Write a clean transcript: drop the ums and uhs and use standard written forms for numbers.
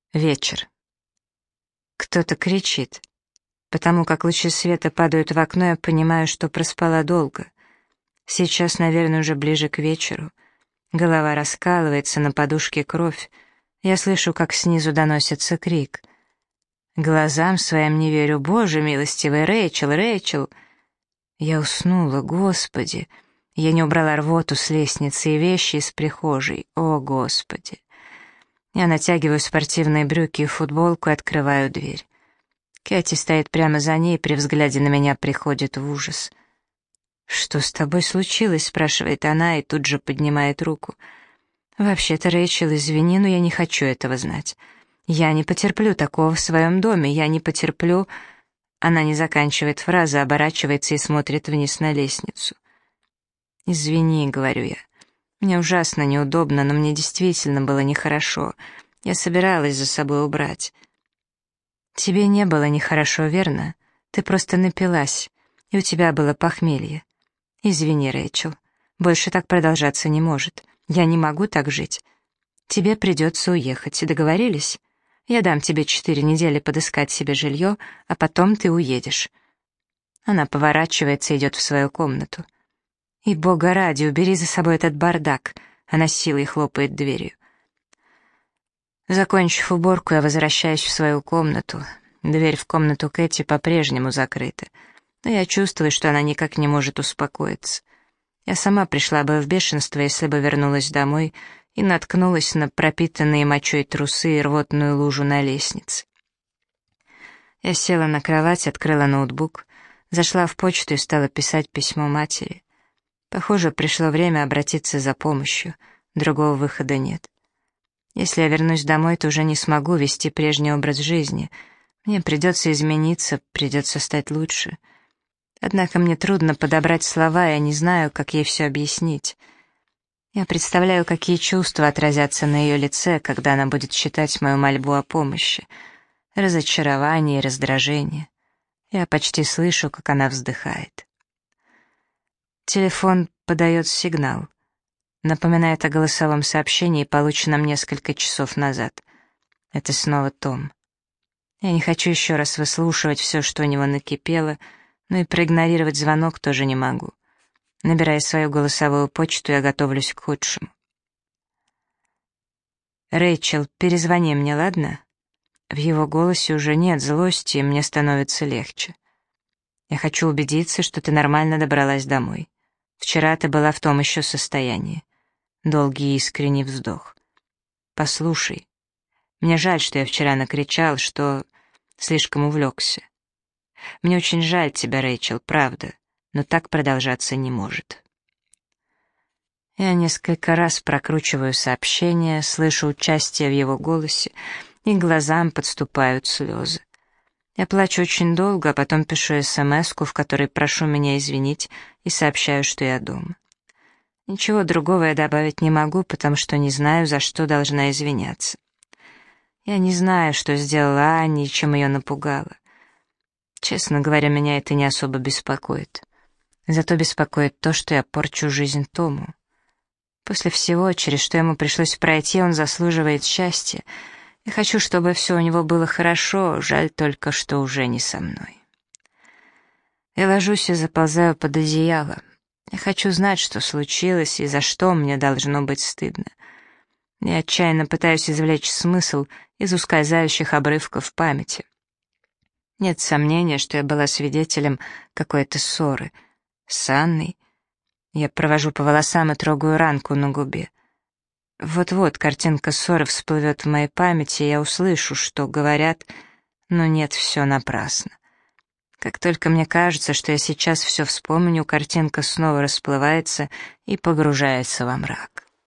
Вечер. Кто-то кричит. Потому как лучи света падают в окно, я понимаю, что проспала долго. Сейчас, наверное, уже ближе к вечеру. Голова раскалывается, на подушке кровь. Я слышу, как снизу доносится крик. Глазам своим не верю. Боже милостивый, Рэйчел, Рэйчел! Я уснула, Господи! Я не убрала рвоту с лестницы и вещи из прихожей. О, Господи! Я натягиваю спортивные брюки и футболку и открываю дверь. Кэти стоит прямо за ней, при взгляде на меня приходит в ужас. «Что с тобой случилось?» — спрашивает она и тут же поднимает руку. «Вообще-то, Рэйчел, извини, но я не хочу этого знать. Я не потерплю такого в своем доме, я не потерплю...» Она не заканчивает фразу, оборачивается и смотрит вниз на лестницу. «Извини», — говорю я. «Мне ужасно неудобно, но мне действительно было нехорошо. Я собиралась за собой убрать». «Тебе не было нехорошо, верно? Ты просто напилась, и у тебя было похмелье. Извини, Рэйчел, больше так продолжаться не может. Я не могу так жить. Тебе придется уехать, договорились? Я дам тебе 4 недели подыскать себе жилье, а потом ты уедешь». Она поворачивается и идет в свою комнату. «И бога ради, убери за собой этот бардак!» Она с силой хлопает дверью. Закончив уборку, я возвращаюсь в свою комнату. Дверь в комнату Кэти по-прежнему закрыта, но я чувствую, что она никак не может успокоиться. Я сама пришла бы в бешенство, если бы вернулась домой и наткнулась на пропитанные мочой трусы и рвотную лужу на лестнице. Я села на кровать, открыла ноутбук, зашла в почту и стала писать письмо матери. Похоже, пришло время обратиться за помощью, другого выхода нет. Если я вернусь домой, то уже не смогу вести прежний образ жизни. Мне придется измениться, придется стать лучше. Однако мне трудно подобрать слова, я не знаю, как ей все объяснить. Я представляю, какие чувства отразятся на ее лице, когда она будет читать мою мольбу о помощи. Разочарование и раздражение. Я почти слышу, как она вздыхает. Телефон подает сигнал. Напоминает о голосовом сообщении, полученном несколько часов назад. Это снова Том. Я не хочу еще раз выслушивать все, что у него накипело, но и проигнорировать звонок тоже не могу. Набирая свою голосовую почту, я готовлюсь к худшему. «Рэйчел, перезвони мне, ладно?» В его голосе уже нет злости, и мне становится легче. «Я хочу убедиться, что ты нормально добралась домой. Вчера ты была в том еще состоянии». Долгий искренний вздох. «Послушай, мне жаль, что я вчера накричал, что слишком увлекся. Мне очень жаль тебя, Рэйчел, правда, но так продолжаться не может». Я несколько раз прокручиваю сообщение, слышу участие в его голосе, и глазам подступают слезы. Я плачу очень долго, а потом пишу смс-ку, в которой прошу меня извинить, и сообщаю, что я дома. Ничего другого я добавить не могу, потому что не знаю, за что должна извиняться. Я не знаю, что сделала Анни и чем ее напугала. Честно говоря, меня это не особо беспокоит. Зато беспокоит то, что я порчу жизнь Тому. После всего, через что ему пришлось пройти, он заслуживает счастья. Я хочу, чтобы все у него было хорошо, жаль только, что уже не со мной. Я ложусь и заползаю под одеяло. Я хочу знать, что случилось и за что мне должно быть стыдно. Я отчаянно пытаюсь извлечь смысл из ускользающих обрывков памяти. Нет сомнения, что я была свидетелем какой-то ссоры. С Анной. Я провожу по волосам и трогаю ранку на губе. Вот-вот картинка ссоры всплывет в моей памяти, и я услышу, что говорят, но нет, все напрасно. Как только мне кажется, что я сейчас все вспомню, картинка снова расплывается и погружается во мрак.